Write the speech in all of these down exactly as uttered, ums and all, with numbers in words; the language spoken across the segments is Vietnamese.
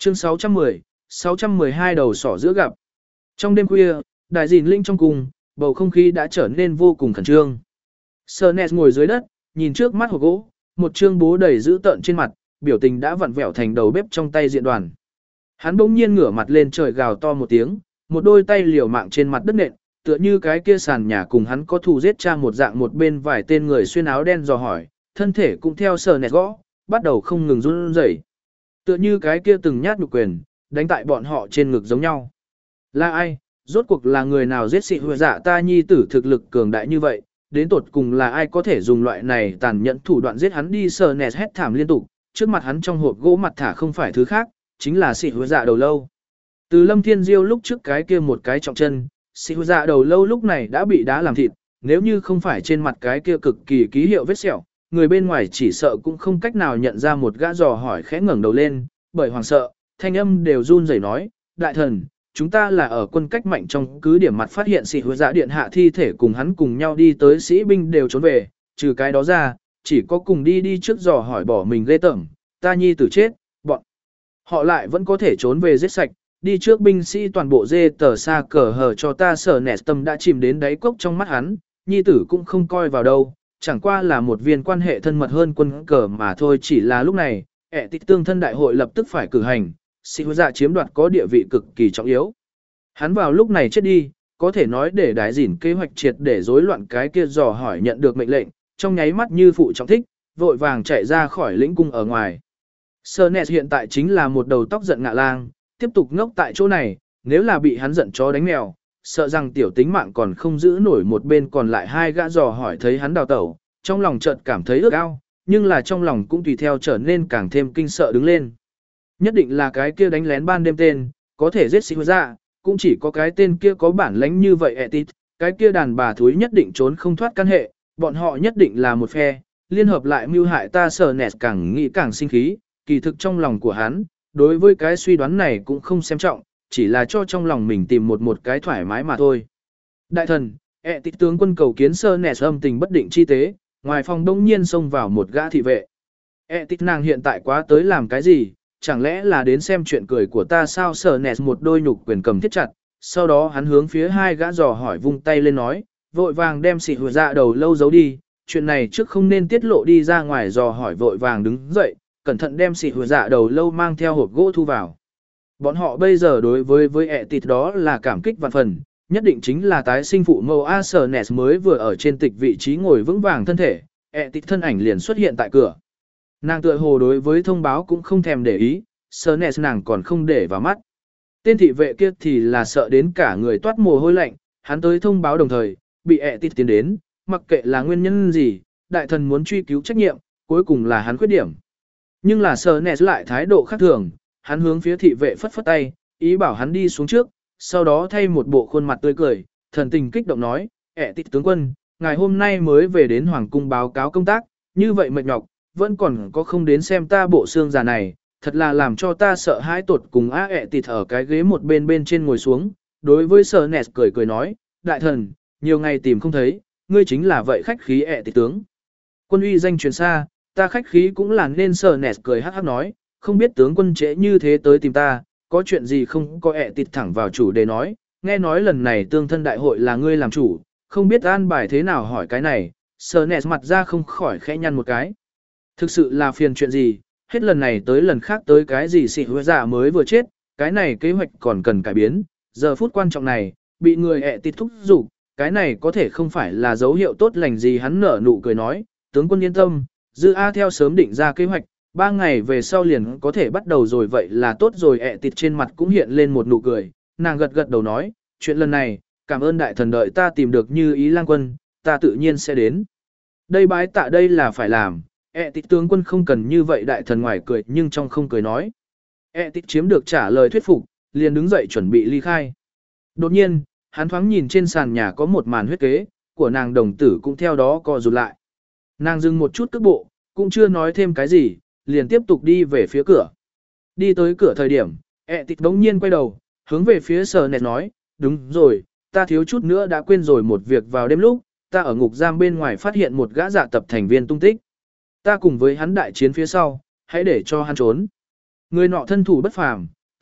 Chương sáu trăm mười, sáu trăm mười hai đầu sỏ giữa gặp. Trong đêm khuya, đại dìn linh trong cùng, bầu không khí đã trở nên vô cùng khẩn trương. Sernes ngồi dưới đất, nhìn trước mắt hộp gỗ, một trương bố đầy dữ tợn trên mặt, biểu tình đã vặn vẹo thành đầu bếp trong tay diện đoàn. Hắn bỗng nhiên ngửa mặt lên trời gào to một tiếng, một đôi tay liều mạng trên mặt đất nện, tựa như cái kia sàn nhà cùng hắn có thù giết cha một dạng, một bên vài tên người xuyên áo đen dò hỏi, thân thể cũng theo Sernes gõ, bắt đầu không ngừng run rẩy. Tựa như cái kia từng nhát nhục quyền, đánh tại bọn họ trên ngực giống nhau. Là ai? Rốt cuộc là người nào giết sĩ huệ dạ ta nhi tử thực lực cường đại như vậy, đến tột cùng là ai có thể dùng loại này tàn nhẫn thủ đoạn giết hắn đi. Sernes hét thảm liên tục, trước mặt hắn trong hộp gỗ mặt thả không phải thứ khác, chính là sĩ huệ dạ đầu lâu. Từ Lâm Thiên Diêu lúc trước cái kia một cái trọng chân, sĩ huệ dạ đầu lâu lúc này đã bị đá làm thịt, nếu như không phải trên mặt cái kia cực kỳ ký hiệu vết sẹo, người bên ngoài chỉ sợ cũng không cách nào nhận ra một gã dò hỏi khẽ ngẩng đầu lên, bởi hoàng sợ, thanh âm đều run rẩy nói, đại thần, chúng ta là ở quân cách mạnh trong cứ điểm mặt phát hiện sĩ huệ dạ điện hạ thi thể cùng hắn cùng nhau đi tới, sĩ binh đều trốn về, trừ cái đó ra, chỉ có cùng đi đi trước dò hỏi bỏ mình ghê tởm, ta nhi tử chết, bọn họ lại vẫn có thể trốn về giết sạch, đi trước binh sĩ toàn bộ dê tờ xa cờ hờ cho ta. Sở nẹt tâm đã chìm đến đáy cốc trong mắt hắn, nhi tử cũng không coi vào đâu, chẳng qua là một viên quan hệ thân mật hơn quân cờ mà thôi. Chỉ là lúc này, ẹ tịch tương thân đại hội lập tức phải cử hành, sĩ huệ dạ chiếm đoạt có địa vị cực kỳ trọng yếu. Hắn vào lúc này chết đi, có thể nói để đái dỉn kế hoạch triệt để rối loạn. Cái kia dò hỏi nhận được mệnh lệnh, trong nháy mắt như phụ trọng thích, vội vàng chạy ra khỏi lĩnh cung ở ngoài. Sernes hiện tại chính là một đầu tóc giận ngạ lang, tiếp tục ngốc tại chỗ này, nếu là bị hắn giận chó đánh mèo, sợ rằng tiểu tính mạng còn không giữ nổi. Một bên còn lại hai gã dò hỏi thấy hắn đào tẩu, trong lòng chợt cảm thấy ước ao, nhưng là trong lòng cũng tùy theo trở nên càng thêm kinh sợ đứng lên. Nhất định là cái kia đánh lén ban đêm tên, có thể giết sĩ huệ dạ, cũng chỉ có cái tên kia có bản lĩnh như vậy. Etit, cái kia đàn bà thúi nhất định trốn không thoát căn hệ, bọn họ nhất định là một phe, liên hợp lại mưu hại ta. Sernes càng nghĩ càng sinh khí, kỳ thực trong lòng của hắn, đối với cái suy đoán này cũng không xem trọng, chỉ là cho trong lòng mình tìm một một cái thoải mái mà thôi. Đại thần, Etit tướng quân cầu kiến. Sernes âm tình bất định chi tế, ngoài phòng đông nhiên xông vào một gã thị vệ. Etit nàng hiện tại quá tới làm cái gì, chẳng lẽ là đến xem chuyện cười của ta sao? Sernes một đôi nhục quyền cầm thiết chặt, sau đó hắn hướng phía hai gã dò hỏi vung tay lên nói, vội vàng đem sĩ huệ dạ đầu lâu giấu đi, chuyện này trước không nên tiết lộ đi ra ngoài. Dò hỏi vội vàng đứng dậy, cẩn thận đem sĩ huệ dạ đầu lâu mang theo hộp gỗ thu vào. Bọn họ bây giờ đối với với Etit đó là cảm kích vạn phần, nhất định chính là tái sinh phụ mẫu. A. Sernes mới vừa ở trên tịch vị trí ngồi vững vàng thân thể, Etit thân ảnh liền xuất hiện tại cửa. Nàng tựa hồ đối với thông báo cũng không thèm để ý, Sernes nàng còn không để vào mắt. Tên thị vệ kia thì là sợ đến cả người toát mồ hôi lạnh, hắn tới thông báo đồng thời, bị Etit tiến đến, mặc kệ là nguyên nhân gì, đại thần muốn truy cứu trách nhiệm, cuối cùng là hắn khuyết điểm. Nhưng là Sernes lại thái độ khác thường, hắn hướng phía thị vệ phất phất tay, ý bảo hắn đi xuống trước, sau đó thay một bộ khuôn mặt tươi cười, thần tình kích động nói, Etit tướng quân, ngài hôm nay mới về đến hoàng cung báo cáo công tác, như vậy mệt nhọc, vẫn còn có không đến xem ta bộ xương già này, thật là làm cho ta sợ hãi tột cùng. A. Etit ở cái ghế một bên bên trên ngồi xuống, đối với Sernes cười cười nói, đại thần, nhiều ngày tìm không thấy, ngươi chính là vậy khách khí Etit tướng quân uy danh truyền xa, ta khách khí cũng là nên. Sernes cười hắc hắc nói, không biết tướng quân trễ như thế tới tìm ta, có chuyện gì không? Có. Etit thẳng vào chủ đề nói, nghe nói lần này tương thân đại hội là ngươi làm chủ, không biết an bài thế nào? Hỏi cái này, Sernes mặt ra không khỏi khẽ nhăn một cái. Thực sự là phiền chuyện gì, hết lần này tới lần khác tới cái gì sĩ huệ dạ mới vừa chết, cái này kế hoạch còn cần cải biến, giờ phút quan trọng này, bị người Etit thúc giục, cái này có thể không phải là dấu hiệu tốt lành gì. Hắn nở nụ cười nói, tướng quân yên tâm, dư A theo sớm định ra kế hoạch, ba ngày về sau liền có thể bắt đầu rồi. Vậy là tốt rồi. Etit trên mặt cũng hiện lên một nụ cười, nàng gật gật đầu nói, chuyện lần này, cảm ơn đại thần đợi ta tìm được Như Ý lang quân, ta tự nhiên sẽ đến. Đây bái tạ đây là phải làm. Etit tướng quân không cần như vậy. Đại thần ngoài cười nhưng trong không cười nói. Etit chiếm được trả lời thuyết phục, liền đứng dậy chuẩn bị ly khai. Đột nhiên, hắn thoáng nhìn trên sàn nhà có một màn huyết kế, của nàng đồng tử cũng theo đó co rụt lại. Nàng dừng một chút cước bộ, cũng chưa nói thêm cái gì, liền tiếp tục đi về phía cửa. Đi tới cửa thời điểm, Etit đống nhiên quay đầu, hướng về phía Sernes nói, đúng rồi, ta thiếu chút nữa đã quên rồi một việc. Vào đêm lúc, ta ở ngục giam bên ngoài phát hiện một gã dạ tập thành viên tung tích. Ta cùng với hắn đại chiến phía sau, hãy để cho hắn trốn. Người nọ thân thủ bất phàm,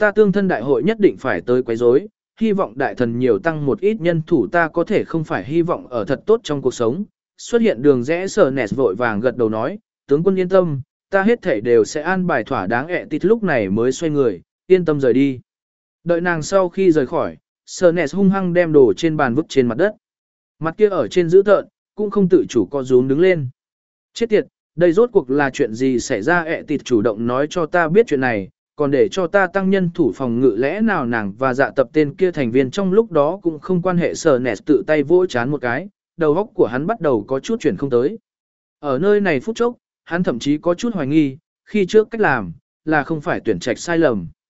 ta tương thân đại hội nhất định phải tới quấy rối, hy vọng đại thần nhiều tăng một ít nhân thủ, ta có thể không phải hy vọng ở thật tốt trong cuộc sống. Xuất hiện đường rẽ Sở Nẹt vội vàng gật đầu nói, tướng quân yên tâm, ta hết thảy đều sẽ an bài thỏa đáng. ẹ tịt lúc này mới xoay người, yên tâm rời đi. Đợi nàng sau khi rời khỏi, Sở Nẹt hung hăng đem đồ trên bàn vứt trên mặt đất. Mặt kia ở trên giữ tợn, cũng không tự chủ co rúm đứng lên. Chết tiệt, đây rốt cuộc là chuyện gì xảy ra? ẹ tịt chủ động nói cho ta biết chuyện này, còn để cho ta tăng nhân thủ phòng ngự, lẽ nào nàng và dạ tập tên kia thành viên trong lúc đó cũng không quan hệ? Sở Nẹt tự tay vỗ chán một cái, đầu óc của hắn bắt đầu có chút chuyển không tới. Ở nơi này phút chốc, hắn thậm chí có chút hoài nghi, khi trước cách làm, là không phải tuyển trạch sai lầm.